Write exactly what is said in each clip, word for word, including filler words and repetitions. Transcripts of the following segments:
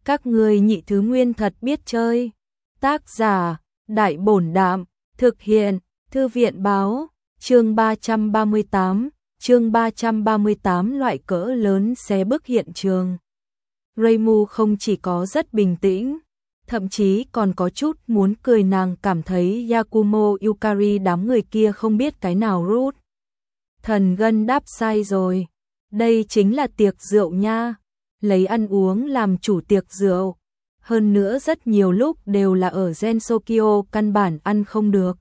Các ngươi nhị thứ nguyên thật biết chơi. Tác giả, Đại Bổn Đạm, thực hiện, Thư viện Báo, chương ba trăm ba mươi tám, chương ba trăm ba mươi tám loại cỡ lớn xé bức hiện trường. Reimu không chỉ có rất bình tĩnh, thậm chí còn có chút muốn cười, nàng cảm thấy Yakumo Yukari đám người kia không biết cái nào rút. Thần gân đáp sai rồi, đây chính là tiệc rượu nha, lấy ăn uống làm chủ tiệc rượu. Hơn nữa rất nhiều lúc đều là ở Gensokyo căn bản ăn không được.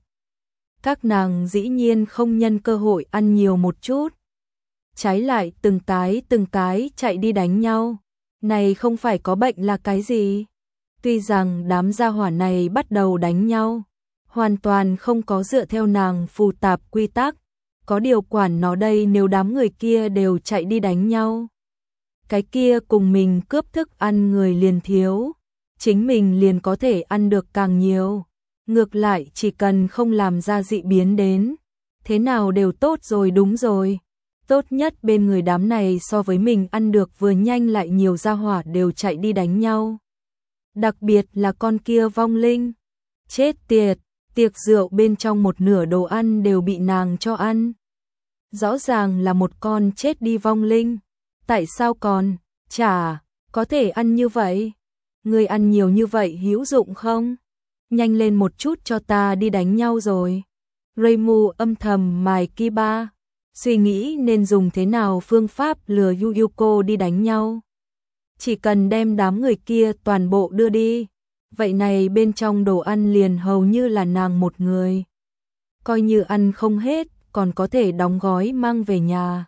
Các nàng dĩ nhiên không nhân cơ hội ăn nhiều một chút. Trái lại từng cái từng cái chạy đi đánh nhau. Này không phải có bệnh là cái gì? Tuy rằng đám gia hỏa này bắt đầu đánh nhau, hoàn toàn không có dựa theo nàng phù tạp quy tắc, có điều quản nó đây, nếu đám người kia đều chạy đi đánh nhau. Cái kia cùng mình cướp thức ăn người liền thiếu, chính mình liền có thể ăn được càng nhiều. Ngược lại chỉ cần không làm ra dị biến đến, thế nào đều tốt rồi. Đúng rồi, tốt nhất bên người đám này so với mình ăn được vừa nhanh lại nhiều gia hỏa đều chạy đi đánh nhau. Đặc biệt là con kia vong linh. Chết tiệt, tiệc rượu bên trong một nửa đồ ăn đều bị nàng cho ăn. Rõ ràng là một con chết đi vong linh. Tại sao còn, chả, có thể ăn như vậy? Người ăn nhiều như vậy hữu dụng không? Nhanh lên một chút cho ta đi đánh nhau rồi. Reimu âm thầm mài Kiba, suy nghĩ nên dùng thế nào phương pháp lừa Yuyuko đi đánh nhau. Chỉ cần đem đám người kia toàn bộ đưa đi, vậy này bên trong đồ ăn liền hầu như là nàng một người. Coi như ăn không hết, còn có thể đóng gói mang về nhà.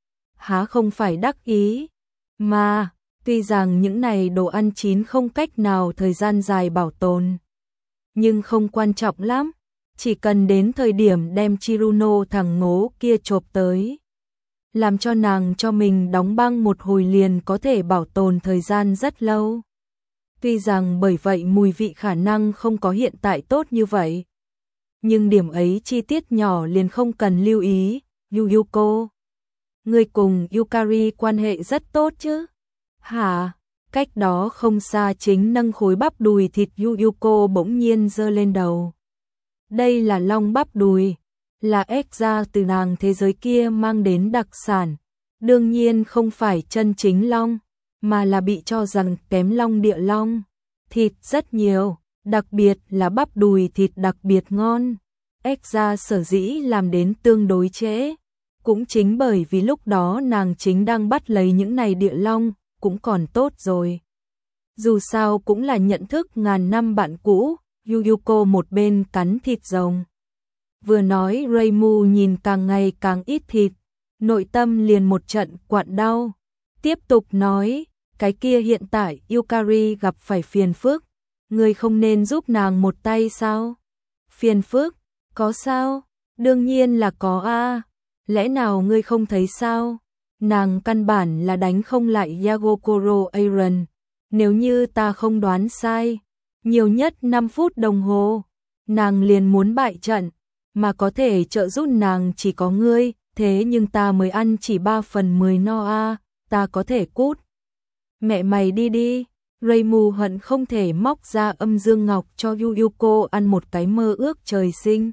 Há không phải đắc ý, mà, tuy rằng những này đồ ăn chín không cách nào thời gian dài bảo tồn, nhưng không quan trọng lắm, chỉ cần đến thời điểm đem Chiruno thằng ngố kia chộp tới, làm cho nàng cho mình đóng băng một hồi liền có thể bảo tồn thời gian rất lâu. Tuy rằng bởi vậy mùi vị khả năng không có hiện tại tốt như vậy, nhưng điểm ấy chi tiết nhỏ liền không cần lưu ý. Yuyuko, người cùng Yukari quan hệ rất tốt chứ? Hả? Cách đó không xa chính nâng khối bắp đùi thịt Yuyuko bỗng nhiên giơ lên đầu. Đây là long bắp đùi, là ép ra từ nàng thế giới kia mang đến đặc sản. Đương nhiên không phải chân chính long, mà là bị cho rằng kém long địa long. Thịt rất nhiều, đặc biệt là bắp đùi thịt đặc biệt ngon. Ép ra sở dĩ làm đến tương đối trễ, cũng chính bởi vì lúc đó nàng chính đang bắt lấy những này địa long, cũng còn tốt rồi. Dù sao cũng là nhận thức ngàn năm bạn cũ. Yuyuko một bên cắn thịt rồng, vừa nói. Reimu nhìn càng ngày càng ít thịt, nội tâm liền một trận quặn đau. Tiếp tục nói, cái kia hiện tại Yukari gặp phải phiền phức, ngươi không nên giúp nàng một tay sao? Phiền phức? Có sao? Đương nhiên là có a. Lẽ nào ngươi không thấy sao? Nàng căn bản là đánh không lại Yagokoro Aaron. Nếu như ta không đoán sai, nhiều nhất năm phút đồng hồ, nàng liền muốn bại trận, mà có thể trợ giúp nàng chỉ có ngươi, thế nhưng ta mới ăn chỉ ba phần mười no a, ta có thể cút. Mẹ mày đi đi. Reimu hận không thể móc ra âm dương ngọc cho Yuyuko ăn một cái mơ ước trời sinh,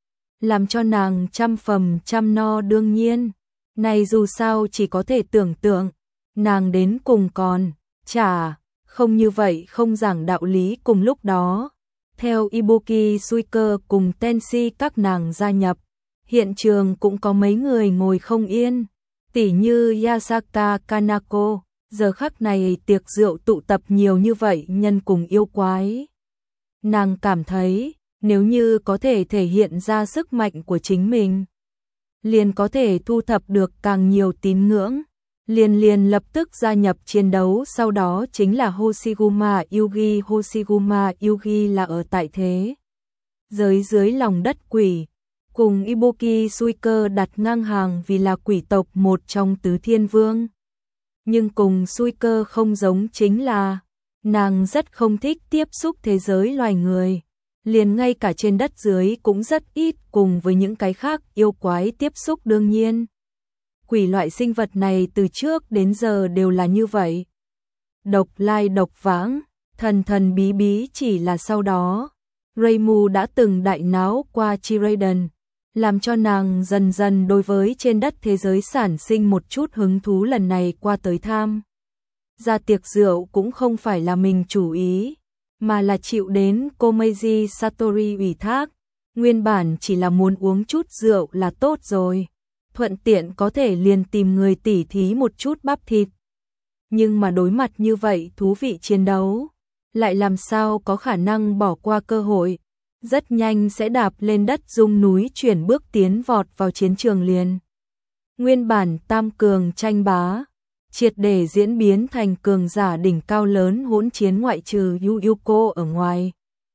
làm cho nàng trăm phẩm trăm no. Đương nhiên, này dù sao chỉ có thể tưởng tượng, nàng đến cùng còn, chả, không như vậy không giảng đạo lý. Cùng lúc đó, theo Ibuki Suiker cùng Tenshi các nàng gia nhập, hiện trường cũng có mấy người ngồi không yên, tỉ như Yasaka Kanako. Giờ khắc này tiệc rượu tụ tập nhiều như vậy nhân cùng yêu quái, nàng cảm thấy nếu như có thể thể hiện ra sức mạnh của chính mình, liền có thể thu thập được càng nhiều tín ngưỡng, liền liền lập tức gia nhập chiến đấu. Sau đó chính là Hoshiguma Yugi. Hoshiguma Yugi là ở tại thế giới dưới lòng đất quỷ, cùng Ibuki Suiker đặt ngang hàng vì là quỷ tộc một trong tứ thiên vương. Nhưng cùng Suiker không giống chính là, nàng rất không thích tiếp xúc thế giới loài người, liền ngay cả trên đất dưới cũng rất ít cùng với những cái khác yêu quái tiếp xúc. Đương nhiên, quỷ loại sinh vật này từ trước đến giờ đều là như vậy. độc lai độc vãng, thần thần bí bí chỉ là sau đó. Reimu đã từng đại náo qua Chiraden, làm cho nàng dần dần đối với trên đất thế giới sản sinh một chút hứng thú. Lần này qua tới tham gia tiệc rượu cũng không phải là mình chủ ý, mà là chịu đến Komeiji Satori ủy thác, nguyên bản chỉ là muốn uống chút rượu là tốt rồi, thuận tiện có thể liền tìm người tỉ thí một chút bắp thịt. Nhưng mà đối mặt như vậy thú vị chiến đấu, lại làm sao có khả năng bỏ qua cơ hội, rất nhanh sẽ đạp lên đất rung núi chuyển bước tiến vọt vào chiến trường liền. Nguyên bản tam cường tranh bá, triệt để diễn biến thành cường giả đỉnh cao lớn hỗn chiến ngoại trừ Yu Yuko ở ngoài.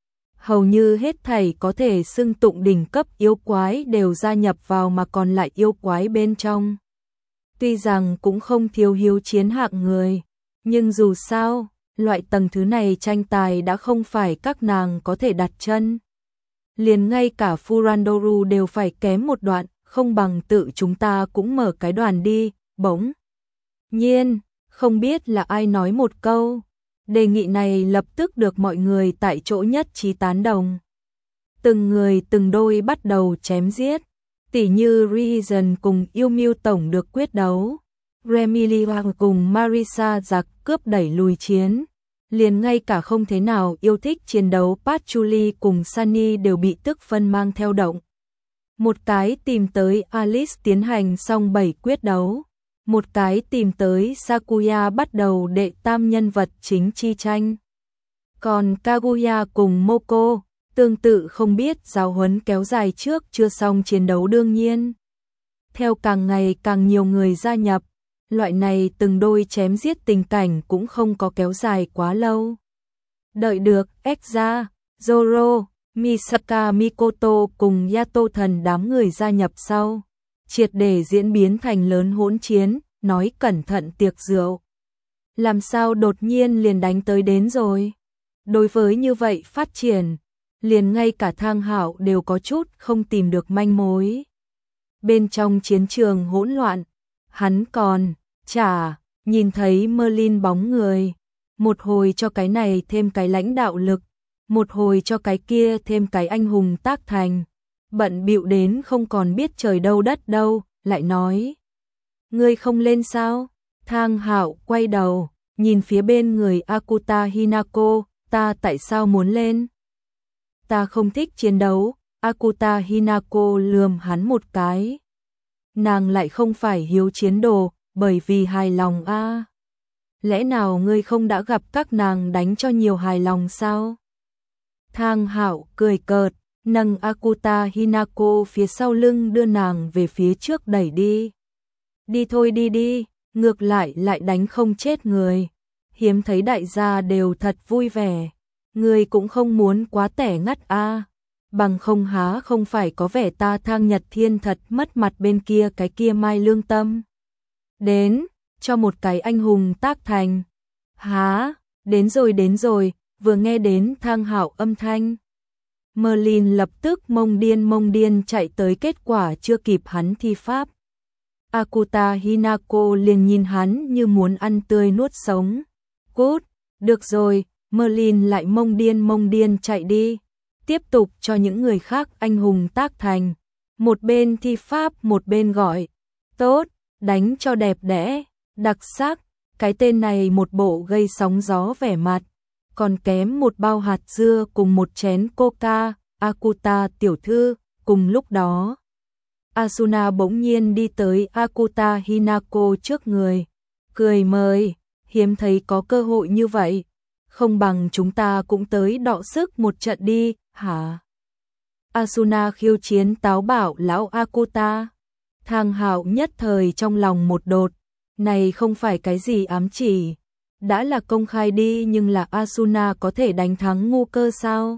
Hầu như hết thảy có thể xưng tụng đỉnh cấp yêu quái đều gia nhập vào mà còn lại yêu quái bên trong. Tuy rằng cũng không thiếu hiếu chiến hạng người, nhưng dù sao, loại tầng thứ này tranh tài đã không phải các nàng có thể đặt chân. Liền ngay cả Furandoru đều phải kém một đoạn, không bằng tự chúng ta cũng mở cái đoàn đi, bỗng nhiên, không biết là ai nói một câu. Đề nghị này lập tức được mọi người tại chỗ nhất trí tán đồng. Từng người từng đôi bắt đầu chém giết, tỉ như Reason cùng Yêu Miu tổng được quyết đấu, Remilia cùng Marisa giặc cướp đẩy lùi chiến. Liền ngay cả không thế nào yêu thích chiến đấu Patchouli cùng Sunny đều bị tức phân mang theo động. Một cái tìm tới Alice tiến hành xong bảy quyết đấu, một cái tìm tới Sakuya bắt đầu đệ tam nhân vật chính chi tranh. Còn Kaguya cùng Moko, tương tự không biết giáo huấn kéo dài trước chưa xong chiến đấu đương nhiên. Theo càng ngày càng nhiều người gia nhập, loại này từng đôi chém giết tình cảnh cũng không có kéo dài quá lâu. Đợi được Exa, Zoro, Misaka Mikoto cùng Yato thần đám người gia nhập sau, triệt để diễn biến thành lớn hỗn chiến, nói cẩn thận tiệc rượu. Làm sao đột nhiên liền đánh tới đến rồi? Đối với như vậy phát triển, liền ngay cả Thang Hạo đều có chút không tìm được manh mối. Bên trong chiến trường hỗn loạn, hắn còn chả nhìn thấy Merlin bóng người, một hồi cho cái này thêm cái lãnh đạo lực, một hồi cho cái kia thêm cái anh hùng tác thành, bận bịu đến không còn biết trời đâu đất đâu, lại nói: "Ngươi không lên sao?" Thang Hạo quay đầu, nhìn phía bên người Akuta Hinako, "Ta tại sao muốn lên?" "Ta không thích chiến đấu." Akuta Hinako lườm hắn một cái. Nàng lại không phải hiếu chiến đồ, bởi vì hài lòng a. À. Lẽ nào ngươi không đã gặp các nàng đánh cho nhiều hài lòng sao? Thang Hạo cười cợt, nâng Akuta Hinako phía sau lưng đưa nàng về phía trước đẩy đi. "Đi thôi đi đi, ngược lại lại đánh không chết người. Hiếm thấy đại gia đều thật vui vẻ. Ngươi cũng không muốn quá tẻ ngắt a. À. Bằng không há không phải có vẻ ta Thang Nhật Thiên thật mất mặt bên kia cái kia Mai Lương Tâm. Đến, cho một cái anh hùng tác thành." "Há, đến rồi đến rồi." Vừa nghe đến Thang Hạo âm thanh, Merlin lập tức mông điên mông điên chạy tới, kết quả chưa kịp hắn thi pháp, Akuta Hinako liền nhìn hắn như muốn ăn tươi nuốt sống. "Cút, được rồi." Merlin lại mông điên mông điên chạy đi, tiếp tục cho những người khác anh hùng tác thành, một bên thi pháp một bên gọi: "Tốt, đánh cho đẹp đẽ, đặc sắc." Cái tên này một bộ gây sóng gió vẻ mặt, còn kém một bao hạt dưa cùng một chén coca. "Akuta tiểu thư." Cùng lúc đó, Asuna bỗng nhiên đi tới Akuta Hinako trước người, cười mời: "Hiếm thấy có cơ hội như vậy, không bằng chúng ta cũng tới đọ sức một trận đi." "Hả?" Asuna khiêu chiến táo bảo lão Akuta. Thang Hạo nhất thời trong lòng một đột, này không phải cái gì ám chỉ, đã là công khai đi, nhưng là Asuna có thể đánh thắng ngu cơ sao?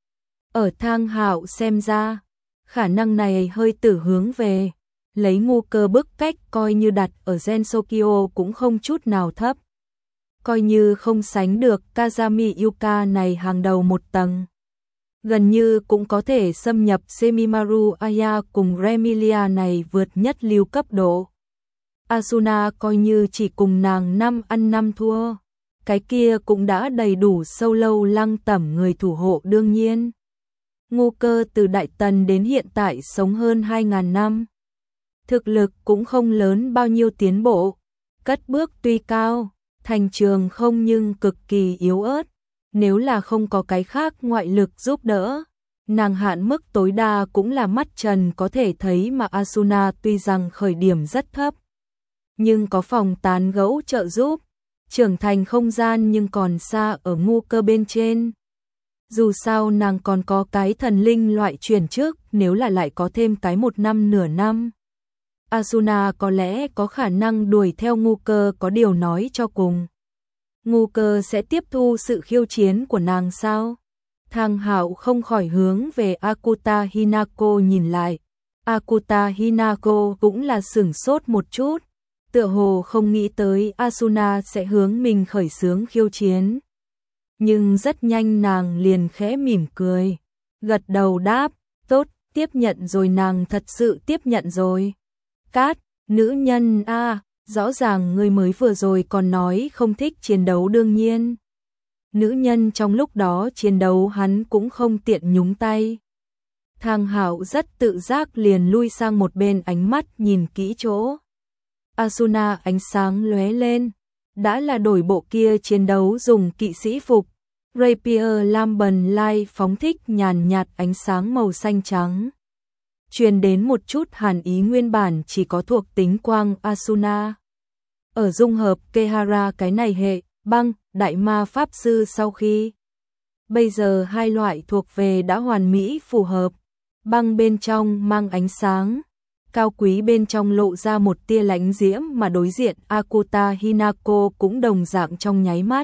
Ở Thang Hạo xem ra, khả năng này hơi tử hướng về, lấy ngu cơ bức cách coi như đặt ở Gensokyo cũng không chút nào thấp. Coi như không sánh được Kazami Yuka này hàng đầu một tầng, gần như cũng có thể xâm nhập Semimaru Aya cùng Remilia này vượt nhất lưu cấp độ. Asuna coi như chỉ cùng nàng năm ăn năm thua, cái kia cũng đã đầy đủ sâu lâu lăng tẩm người thủ hộ đương nhiên. Ngu Cơ từ Đại Tần đến hiện tại sống hơn hai ngàn năm. Thực lực cũng không lớn bao nhiêu tiến bộ, cất bước tuy cao, thành trường không nhưng cực kỳ yếu ớt, nếu là không có cái khác ngoại lực giúp đỡ, nàng hạn mức tối đa cũng là mắt trần có thể thấy mà Asuna tuy rằng khởi điểm rất thấp, nhưng có phòng tán gẫu trợ giúp, trưởng thành không gian nhưng còn xa ở Ngu Cơ bên trên. Dù sao nàng còn có cái thần linh loại chuyển trước, nếu là lại có thêm cái một năm nửa năm. Asuna có lẽ có khả năng đuổi theo Ngu Cơ, có điều nói cho cùng. Ngu Cơ sẽ tiếp thu sự khiêu chiến của nàng sao? Thang Hạo không khỏi hướng về Akuta Hinako nhìn lại. Akuta Hinako cũng là sửng sốt một chút, tựa hồ không nghĩ tới Asuna sẽ hướng mình khởi xướng khiêu chiến. Nhưng rất nhanh nàng liền khẽ mỉm cười, gật đầu đáp, tốt, tiếp nhận rồi. Nàng thật sự tiếp nhận rồi. Cát, nữ nhân a, rõ ràng ngươi mới vừa rồi còn nói không thích chiến đấu đương nhiên. Nữ nhân trong lúc đó chiến đấu hắn cũng không tiện nhúng tay. Thang Hạo rất tự giác liền lui sang một bên, ánh mắt nhìn kỹ chỗ. Asuna ánh sáng lóe lên, đã là đổi bộ kia chiến đấu dùng kỵ sĩ phục. Rapier Lamben Light phóng thích nhàn nhạt ánh sáng màu xanh trắng. Truyền đến một chút hàn ý nguyên bản chỉ có thuộc tính quang Asuna. Ở dung hợp Kehara cái này hệ, băng, đại ma pháp sư sau khi. Bây giờ hai loại thuộc về đã hoàn mỹ phù hợp. Băng bên trong mang ánh sáng, cao quý bên trong lộ ra một tia lãnh diễm mà đối diện Akuta Hinako cũng đồng dạng trong nháy mắt.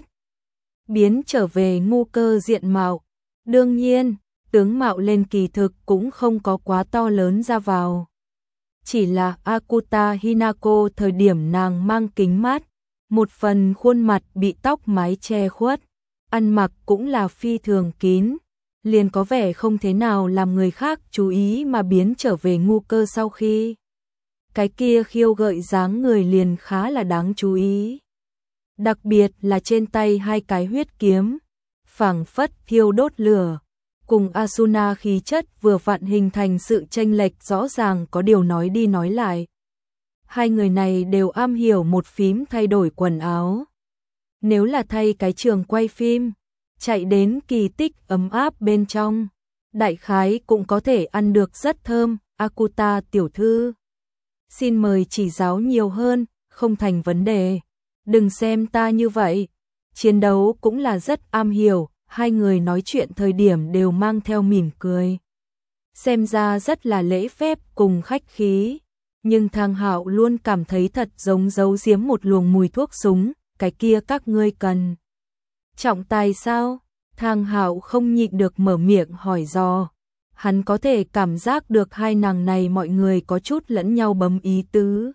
Biến trở về Ngu Cơ diện mạo. Đương nhiên, tướng mạo lên kỳ thực cũng không có quá to lớn ra vào. Chỉ là Akuta Hinako thời điểm nàng mang kính mát, một phần khuôn mặt bị tóc mái che khuất, ăn mặc cũng là phi thường kín, liền có vẻ không thế nào làm người khác chú ý mà biến trở về Ngu Cơ sau khi. Cái kia khiêu gợi dáng người liền khá là đáng chú ý. Đặc biệt là trên tay hai cái huyết kiếm, phảng phất thiêu đốt lửa, cùng Asuna khí chất vừa vặn hình thành sự chênh lệch rõ ràng, có điều nói đi nói lại. Hai người này đều am hiểu một phím thay đổi quần áo. Nếu là thay cái trường quay phim, chạy đến kỳ tích ấm áp bên trong, đại khái cũng có thể ăn được rất thơm. Akuta tiểu thư, xin mời chỉ giáo nhiều hơn, không thành vấn đề. Đừng xem ta như vậy, chiến đấu cũng là rất am hiểu. Hai người nói chuyện thời điểm đều mang theo mỉm cười, xem ra rất là lễ phép cùng khách khí. Nhưng Thang Hạo luôn cảm thấy thật giống giấu giếm một luồng mùi thuốc súng. Cái kia các ngươi cần trọng tài sao? Thang Hạo không nhịn được mở miệng hỏi dò. Hắn có thể cảm giác được hai nàng này mọi người có chút lẫn nhau bấm ý tứ,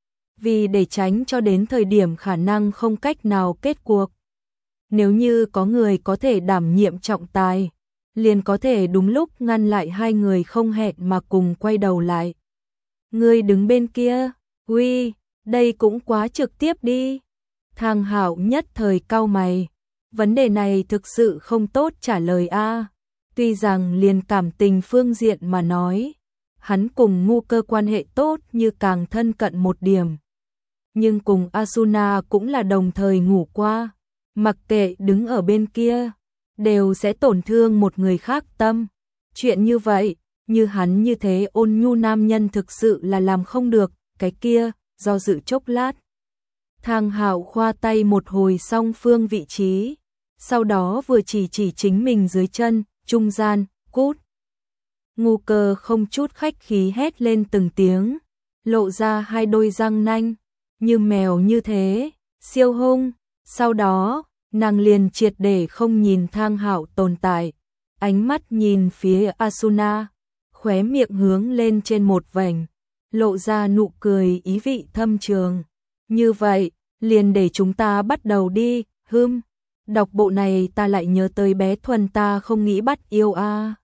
vì để tránh cho đến thời điểm khả năng không cách nào kết cuộc. Nếu như có người có thể đảm nhiệm trọng tài, liền có thể đúng lúc ngăn lại hai người không hẹn mà cùng quay đầu lại. Ngươi đứng bên kia, uy, đây cũng quá trực tiếp đi. Thang Hạo nhất thời cau mày, vấn đề này thực sự không tốt trả lời a. Tuy rằng liền cảm tình phương diện mà nói, hắn cùng Ngu Cơ quan hệ tốt như càng thân cận một điểm, nhưng cùng Asuna cũng là đồng thời ngủ qua. Mặc kệ đứng ở bên kia, đều sẽ tổn thương một người khác tâm. Chuyện như vậy, như hắn như thế ôn nhu nam nhân thực sự là làm không được. Cái kia, do dự chốc lát, Thang Hạo khoa tay một hồi song phương vị trí, sau đó vừa chỉ chỉ chính mình dưới chân, trung gian, cút. Ngu Cơ không chút khách khí hét lên từng tiếng, lộ ra hai đôi răng nanh, như mèo như thế, siêu hung. Sau đó, nàng liền triệt để không nhìn Thang Hạo tồn tại, ánh mắt nhìn phía Asuna, khóe miệng hướng lên trên một vành, lộ ra nụ cười ý vị thâm trường. Như vậy, liền để chúng ta bắt đầu đi. Hừm, đọc bộ này ta lại nhớ tới bé Thuần, ta không nghĩ bắt yêu a.